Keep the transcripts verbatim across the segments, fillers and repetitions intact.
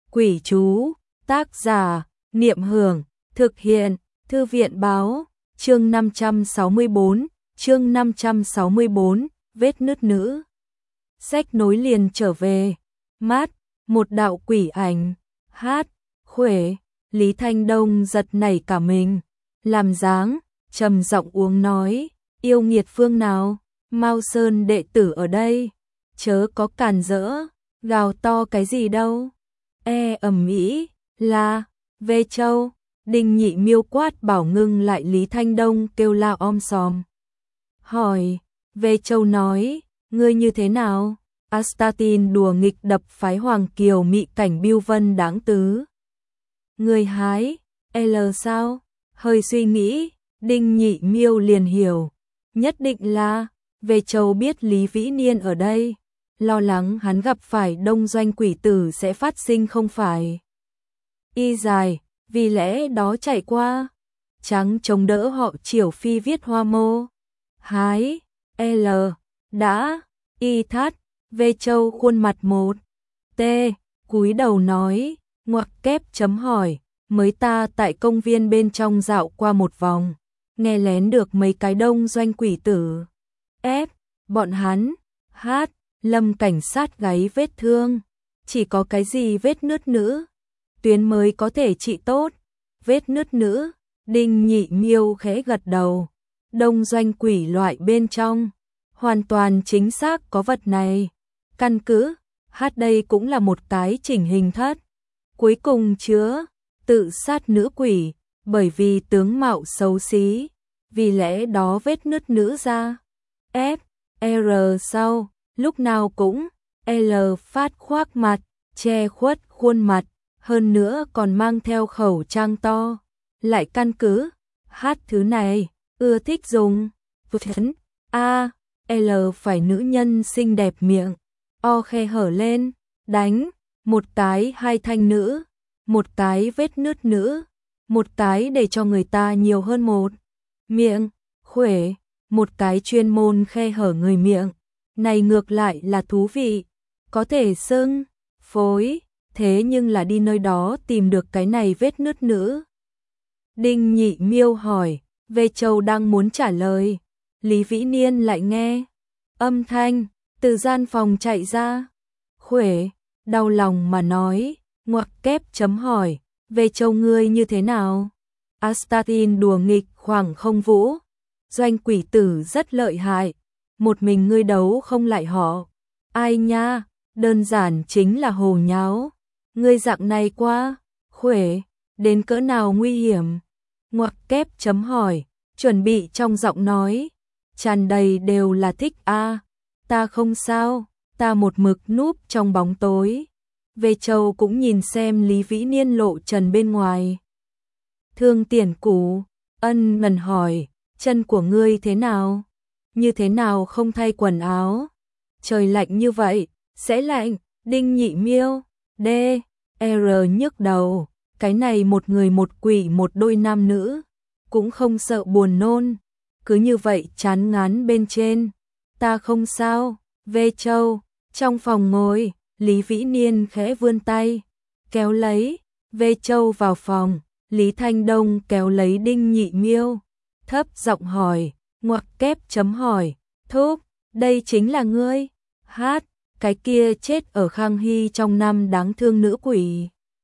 Quỷ chú, tác giả, Niệm Hưởng, thực hiện, Thư viện báo, chương năm trăm sáu mươi tư, chương năm trăm sáu mươi tư, vết nứt nữ. Sách nối liền trở về, mát, một đạo quỷ ảnh, hát, khuể, Lý Thanh Đông giật nảy cả mình, làm dáng, trầm giọng uống nói, yêu nghiệt phương nào, Mao Sơn đệ tử ở đây, chớ có cản rỡ, gào to cái gì đâu. E ầm ĩ, la, Vê Châu, Đinh Nhị Miêu quát bảo ngưng lại Lý Thanh Đông kêu la om sòm. Hỏi, Vê Châu nói, ngươi như thế nào? Astatin đùa nghịch đập phái Hoàng Kiều mị cảnh Bưu Vân đáng tứ. Người hái, L sao? Hơi suy nghĩ, Đinh Nhị Miêu liền hiểu, nhất định là Vê Châu biết Lý Vĩ Niên ở đây, lo lắng hắn gặp phải đông doanh quỷ tử sẽ phát sinh không phải. Y dài, vì lẽ đó chạy qua, trắng chống đỡ họ Triểu Phi viết hoa mô. Hái, L, đã, Y thắt, Vê Châu khuôn mặt một, T, cúi đầu nói, ngoặc kép chấm hỏi, mới ta tại công viên bên trong dạo qua một vòng, nghe lén được mấy cái đông doanh quỷ tử. F, bọn hắn, hát, Lâm cảnh sát gáy vết thương, chỉ có cái gì vết nứt nữ, tuyến mới có thể trị tốt, vết nứt nữ, Đinh Nhị Miêu khẽ gật đầu, đông doanh quỷ loại bên trong, hoàn toàn chính xác có vật này, căn cứ, hát đây cũng là một cái chỉnh hình thất, cuối cùng chứa, tự sát nữ quỷ, bởi vì tướng mạo xấu xí, vì lẽ đó vết nứt nữ ra, F, R sau. Lúc nào cũng, L phát khoác mặt, che khuất khuôn mặt, hơn nữa còn mang theo khẩu trang to, lại căn cứ, hát thứ này, ưa thích dùng, thấn, A, L phải nữ nhân xinh đẹp miệng, O khe hở lên, đánh, một cái hai thanh nữ, một cái vết nứt nữ, một cái để cho người ta nhiều hơn một, miệng, khuể, một cái chuyên môn khe hở người miệng. Này ngược lại là thú vị, có thể xưng, phối, thế nhưng là đi nơi đó tìm được cái này vết nứt nữ. Đinh Nhị Miêu hỏi, Vê Châu đang muốn trả lời, Lý Vĩ Niên lại nghe, âm thanh, từ gian phòng chạy ra, khuể, đau lòng mà nói, ngoặc kép chấm hỏi, Vê Châu ngươi như thế nào? Astatin đùa nghịch khoảng không vũ, doanh quỷ tử rất lợi hại. Một mình ngươi đấu không lại họ. Ai nha, đơn giản chính là hồ nháo. Ngươi dạng này qua, khuể, đến cỡ nào nguy hiểm? Ngoặc kép chấm hỏi, chuẩn bị trong giọng nói. Tràn đầy đều là thích a à, ta không sao, ta một mực núp trong bóng tối. Vê Châu cũng nhìn xem Lý Vĩ Niên lộ trần bên ngoài. Thương Tiền Cũ, ân ngần hỏi, chân của ngươi thế nào? Như thế nào không thay quần áo? Trời lạnh như vậy, sẽ lạnh, Đinh Nhị Miêu, D, R nhức đầu, cái này một người một quỷ một đôi nam nữ, cũng không sợ buồn nôn, cứ như vậy chán ngán bên trên, ta không sao, Vê Châu, trong phòng ngồi, Lý Vĩ Niên khẽ vươn tay, kéo lấy, Vê Châu vào phòng, Lý Thanh Đông kéo lấy Đinh Nhị Miêu, thấp giọng hỏi, ngoặc kép chấm hỏi, thúc, đây chính là ngươi, hát, cái kia chết ở Khang Hy trong năm đáng thương nữ quỷ.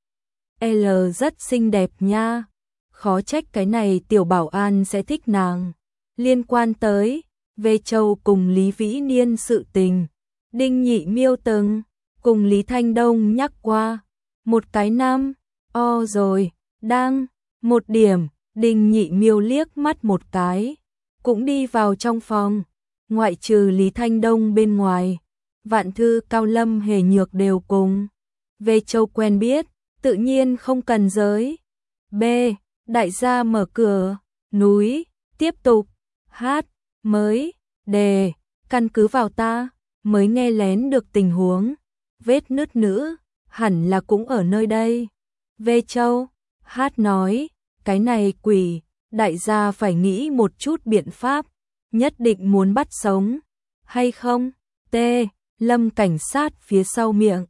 L rất xinh đẹp nha, khó trách cái này tiểu bảo an sẽ thích nàng. Liên quan tới, Vê Châu cùng Lý Vĩ Niên sự tình, Đinh Nhị Miêu từng, cùng Lý Thanh Đông nhắc qua, một cái năm, o rồi, đang, một điểm, Đinh Nhị Miêu liếc mắt một cái. Cũng đi vào trong phòng, ngoại trừ Lý Thanh Đông bên ngoài, Vạn Thư Cao Lâm Hề Nhược đều cùng. Vê Châu quen biết, tự nhiên không cần giới. B. Đại gia mở cửa, núi, tiếp tục, hát, mới, đề, căn cứ vào ta, mới nghe lén được tình huống. Vết nứt nữ, hẳn là cũng ở nơi đây. Vê Châu, hát nói, cái này quỷ. Đại gia phải nghĩ một chút biện pháp, nhất định muốn bắt sống, hay không? T. Lâm cảnh sát phía sau miệng,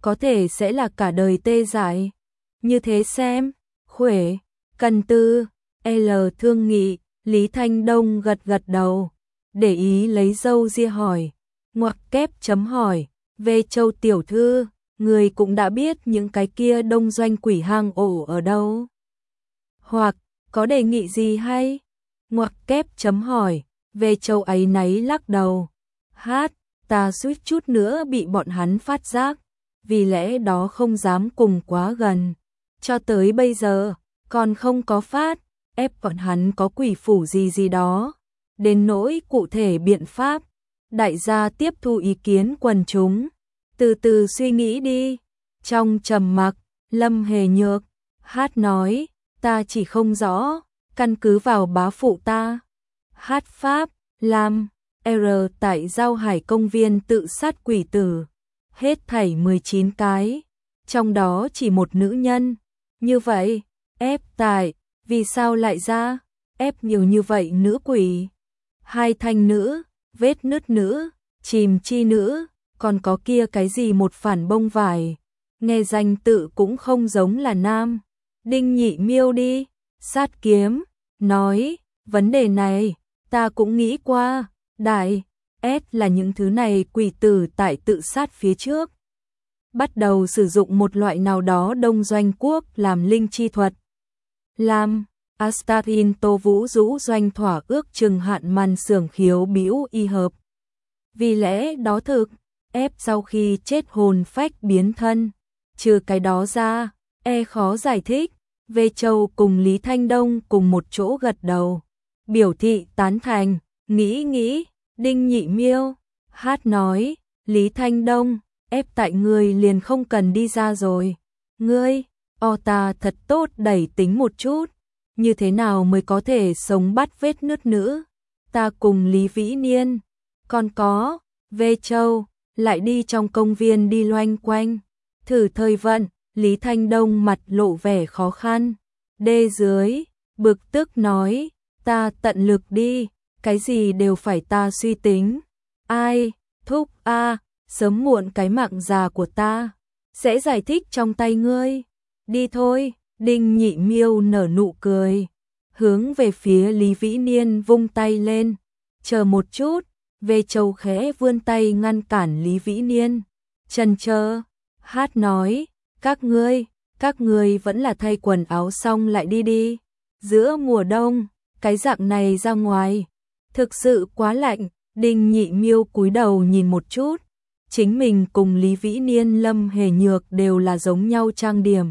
có thể sẽ là cả đời tê dại. Như thế xem, Khuể, cần tư, L thương nghị, Lý Thanh Đông gật gật đầu, để ý lấy râu ria hỏi, ngoặc kép chấm hỏi, về Châu tiểu thư, người cũng đã biết những cái kia đông doanh quỷ hang ổ ở đâu. Hoặc, có đề nghị gì hay? Ngoặc kép chấm hỏi, về Châu ấy náy lắc đầu. Hát, ta suýt chút nữa bị bọn hắn phát giác, vì lẽ đó không dám cùng quá gần. Cho tới bây giờ, còn không có phát, ép bọn hắn có quỷ phủ gì gì đó. Đến nỗi cụ thể biện pháp, đại gia tiếp thu ý kiến quần chúng. Từ từ suy nghĩ đi. Trong trầm mặc, Lâm Hề Nhược, Hát nói, ta chỉ không rõ, căn cứ vào bá phụ ta. Hát pháp, làm, R tại Giao Hải công viên tự sát quỷ tử. Hết thảy mười chín cái, trong đó chỉ một nữ nhân. Như vậy, ép tại, vì sao lại ra, ép nhiều như vậy nữ quỷ? Hai thanh nữ, vết nứt nữ, chìm chi nữ, còn có kia cái gì một phản bông vải. Nghe danh tự cũng không giống là nam. Đinh Nhị Miêu đi, sát kiếm, nói, vấn đề này, ta cũng nghĩ qua, đại, S là những thứ này quỷ tử tại tự sát phía trước. Bắt đầu sử dụng một loại nào đó đông doanh quốc làm linh chi thuật. Làm, Astarin Tô Vũ rũ doanh thỏa ước chừng hạn màn xưởng khiếu bĩu y hợp. Vì lẽ đó thực, ép sau khi chết hồn phách biến thân. Trừ cái đó ra, e khó giải thích. Về Châu cùng Lý Thanh Đông cùng một chỗ gật đầu. Biểu thị tán thành, nghĩ nghĩ, Đinh Nhị Miêu. Hát nói, Lý Thanh Đông, ép tại người liền không cần đi ra rồi. Ngươi, o ta thật tốt đẩy tính một chút. Như thế nào mới có thể sống bắt vết nứt nữ? Ta cùng Lý Vĩ Niên. Còn có, về Châu, lại đi trong công viên đi loanh quanh. Thử thời vận, Lý Thanh Đông mặt lộ vẻ khó khăn. Đê dưới, bực tức nói, ta tận lực đi, cái gì đều phải ta suy tính. Ai, thúc a, sớm muộn cái mạng già của ta, sẽ giải thích trong tay ngươi. Đi thôi, Đinh Nhị Miêu nở nụ cười, hướng về phía Lý Vĩ Niên vung tay lên. Chờ một chút, về Châu khẽ vươn tay ngăn cản Lý Vĩ Niên. Chần chờ, Hát nói, các ngươi, các ngươi vẫn là thay quần áo xong lại đi đi. Giữa mùa đông, cái dạng này ra ngoài, thực sự quá lạnh. Đinh Nhị Miêu cúi đầu nhìn một chút, chính mình cùng Lý Vĩ Niên Lâm Hề Nhược đều là giống nhau trang điểm.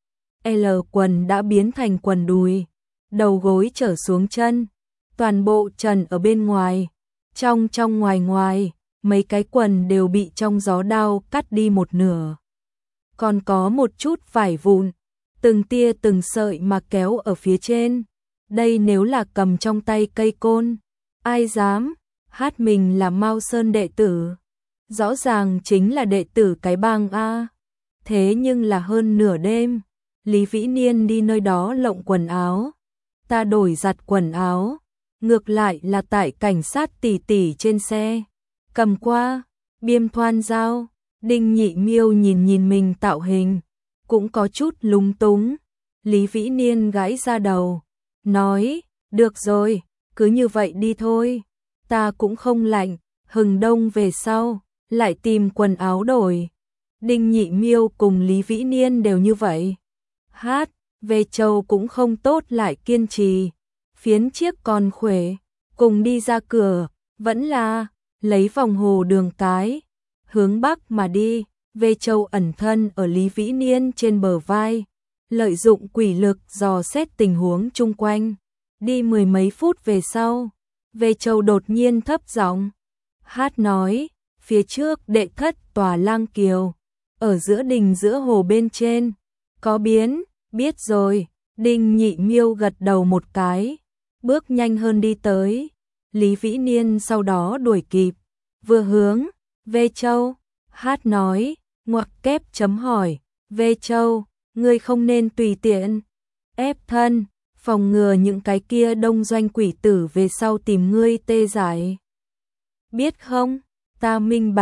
L quần đã biến thành quần đùi, đầu gối trở xuống chân, toàn bộ trần ở bên ngoài, trong trong ngoài ngoài, mấy cái quần đều bị trong gió đao cắt đi một nửa. Còn có một chút vải vụn, từng tia từng sợi mà kéo ở phía trên. Đây nếu là cầm trong tay cây côn, ai dám? Hát mình là Mao Sơn đệ tử, rõ ràng chính là đệ tử cái bang a. Thế nhưng là hơn nửa đêm, Lý Vĩ Niên đi nơi đó lộng quần áo, ta đổi giặt quần áo, ngược lại là tại cảnh sát tỷ tỷ trên xe, cầm qua, biêm thoan dao. Đinh Nhị Miêu nhìn nhìn mình tạo hình, cũng có chút lúng túng. Lý Vĩ Niên gãi ra đầu, nói, được rồi, cứ như vậy đi thôi. Ta cũng không lạnh, hừng đông về sau, lại tìm quần áo đổi. Đinh Nhị Miêu cùng Lý Vĩ Niên đều như vậy. Hát, về Châu cũng không tốt lại kiên trì. Phiến chiếc còn Khuể, cùng đi ra cửa, vẫn là, lấy vòng hồ đường cái. Hướng bắc mà đi, về Châu ẩn thân ở Lý Vĩ Niên trên bờ vai. Lợi dụng quỷ lực dò xét tình huống chung quanh. Đi mười mấy phút về sau. Về Châu đột nhiên thấp giọng, Hát nói, phía trước đệ thất tòa lang kiều, ở giữa đình giữa hồ bên trên, có biến, biết rồi. Đinh Nhị Miêu gật đầu một cái, bước nhanh hơn đi tới. Lý Vĩ Niên sau đó đuổi kịp, vừa hướng, về Châu. Hát nói, ngoặc kép chấm hỏi, về Châu, ngươi không nên tùy tiện ép thân, phòng ngừa những cái kia đông doanh quỷ tử về sau tìm ngươi tê giải. Biết không, ta minh bạch,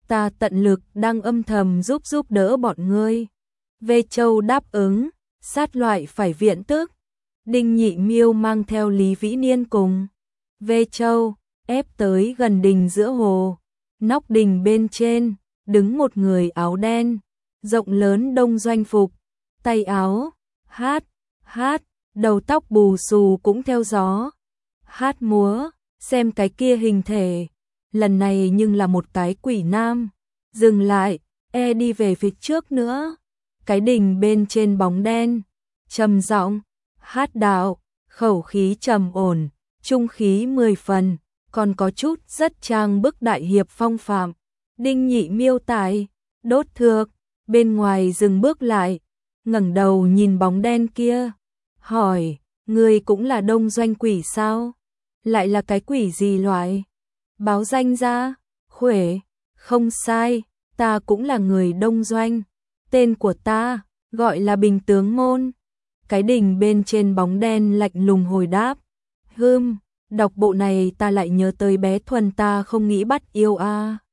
ta tận lực đang âm thầm giúp giúp đỡ bọn ngươi. Vê Châu đáp ứng, sát loại phải viện tức. Đinh Nhị Miêu mang theo Lý Vĩ Niên cùng Vê Châu ép tới gần đình giữa hồ. Nóc đình bên trên đứng một người áo đen, rộng lớn đông doanh phục, tay áo hát hát, đầu tóc bù xù cũng theo gió hát múa. Xem cái kia hình thể, lần này nhưng là một cái quỷ nam. Dừng lại, e đi về phía trước nữa. Cái đình bên trên bóng đen, trầm giọng hát đạo, khẩu khí trầm ổn, trung khí mười phần, còn có chút rất trang bức đại hiệp phong phạm. Đinh Nhị Miêu tại đốt thược, bên ngoài dừng bước lại, ngẩng đầu nhìn bóng đen kia, hỏi, ngươi cũng là đông doanh quỷ sao? Lại là cái quỷ gì loại? Báo danh ra. Khuể, không sai, ta cũng là người đông doanh. Tên của ta gọi là Bình Tướng Môn. Cái đình bên trên bóng đen lạnh lùng hồi đáp. Hừm, đọc bộ này ta lại nhớ tới bé Thuần ta không nghĩ bắt yêu a. À.